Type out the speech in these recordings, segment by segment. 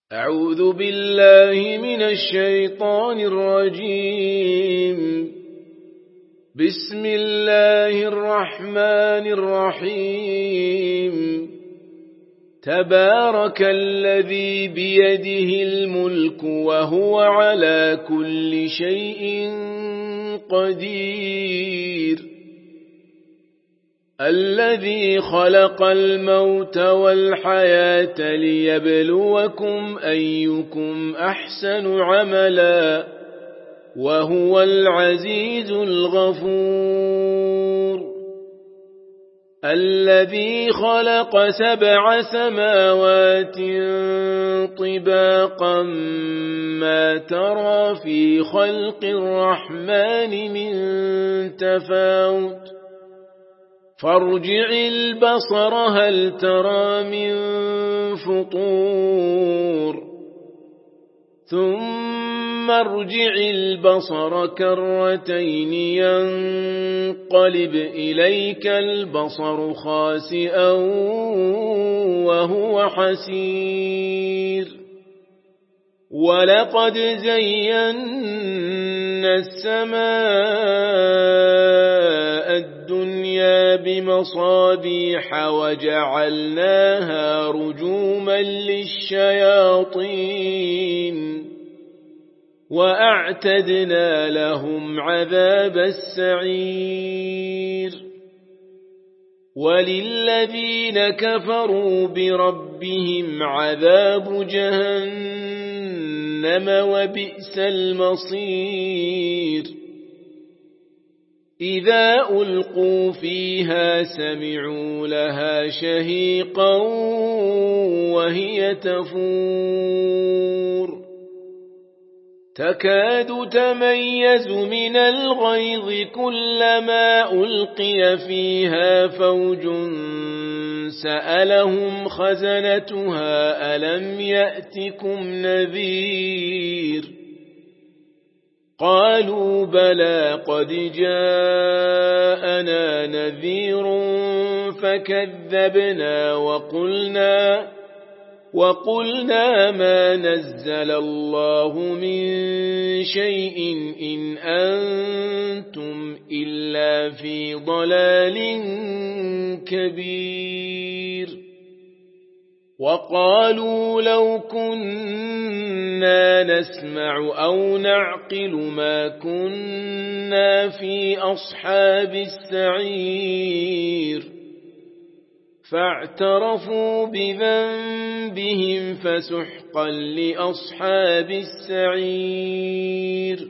أعوذ بالله من الشيطان الرجيم. بسم الله الرحمن الرحيم. تبارك الذي بيده الملك وهو على كل شيء قدير. الذي خلق الموت والحياة ليبلوكم أيكم أحسن عملا وهو العزيز الغفور. الذي خلق 7 سماوات طباقا ما ترى في خلق الرحمن من تفاوت فارجع البصر هل ترى من فطور ثم ارجع البصر كرتين ينقلب إليك البصر خاسئا وهو حسير. ولقد زينا السماء الدنيا بمصابيح وجعلناها رجوما للشياطين وأعتدنا لهم عذاب السعير. وللذين كفروا بربهم عذاب جهنم وبئس المصير. إذا ألقوا فيها سمعوا لها شهيقا وهي تفور تكاد تميز من الغيظ كلما ألقي فيها فوج سألهم خزنتها ألم يأتكم نذير قالوا بلى قد جاءنا نذير فكذبنا وقلنا ما نزل الله من شيء إن أنتم إلا في ضلال كبير. وقالوا لو كنا نسمع أو نعقل ما كنا في أصحاب السعير فاعترفوا بذنبهم فسحقا لأصحاب السعير.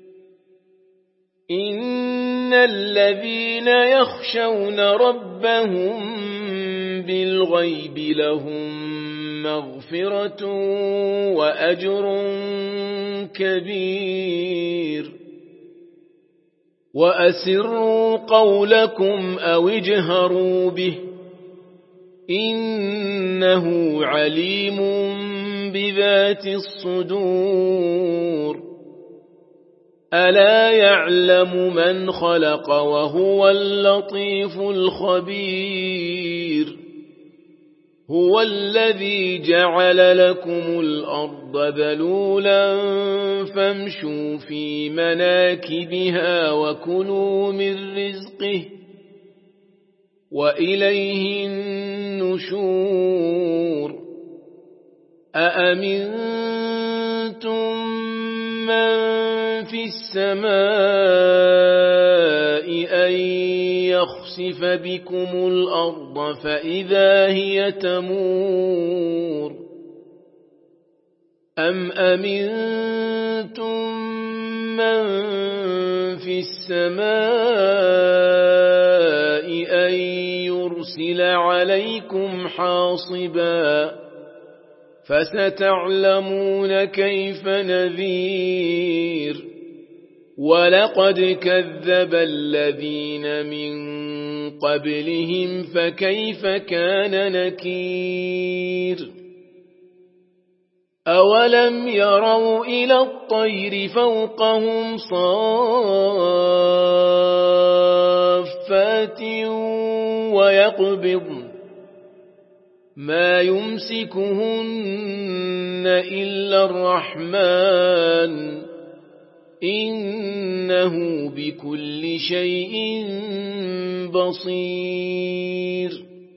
إن الذين يخشون ربهم بالغيب لهم مغفرة وأجر كبير. وأسروا قولكم أو اجهروا به إنه عليم بذات الصدور. ألا يعلم من خلق وهو اللطيف الخبير. هو الذي جعل لكم الأرض ذلولا فامشوا في مناكبها وكلوا من رزقه وإليه النشور. أأمنتم من في السماء أن يخسف بكم الأرض فإذا هي تمور أم أمنتم من في السماء أن يرسل عليكم حاصبا فستعلمون كيف نذير. ولقد كذب الذين من قبلهم فكيف كان نكير. أولم يروا إلى الطير فوقهم صافات ويقبضن ما يمسكهن إلا الرحمن إنه بكل شيء بصير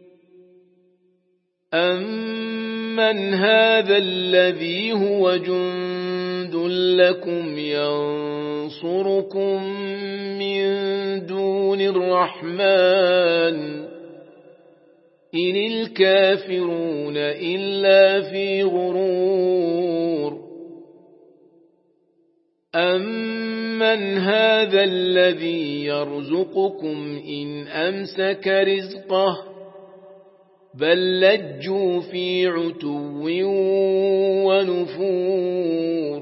أمن هذا الذي هو جند لكم ينصركم من دون الرحمن إن الكافرون إلا في غرور أمن هذا الذي يرزقكم إن أمسك رزقه بل لجوا في عتو ونفور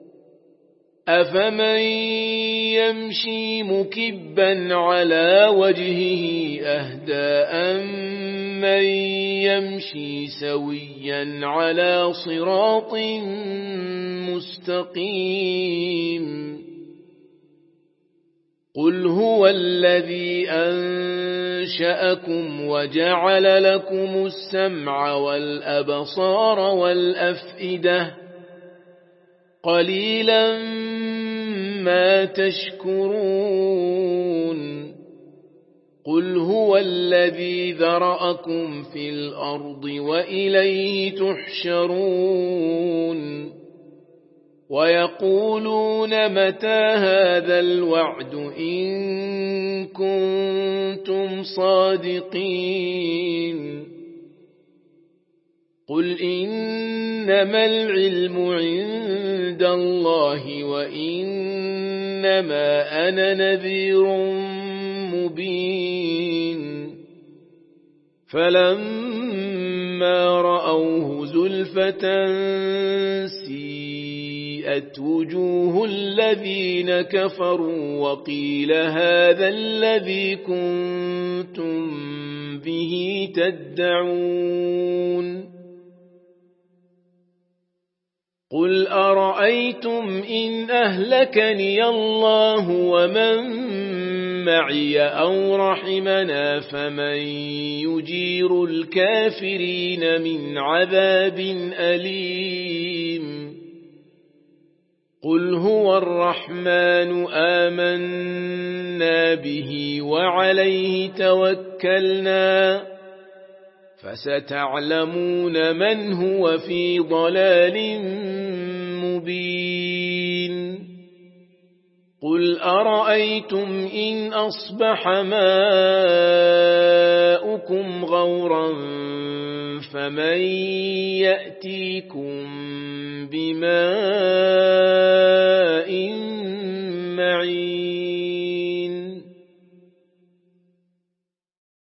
أفمن يمشي مكبا على وجهه أهدى أمن يمشي سويا على صراط مستقيم قل هو الذي أنشأكم وجعل لكم السمع والأبصار والأفئدة قليلا ما تشكرون قل هو الذي ذرأكم في الأرض وإليه تحشرون ويقولون متى هذا الوعد إن كنتم صادقين قل إنما العلم عند الله وإنما أنا نذير مبين فلما رأوه زلفة سيئت وجوه الذين كفروا وقيل هذا الذي كنتم به تدعون قل أرأيتم إن أهلكني الله ومن معي أو رحمنا فمن يجير الكافرين من عذاب أليم قل هو الرحمن آمنا به وعليه توكلنا فستعلمون من هو في ضلال مبين قل أرأيتم إن أصبح ماؤكم غورا فمن يأتيكم بماء معين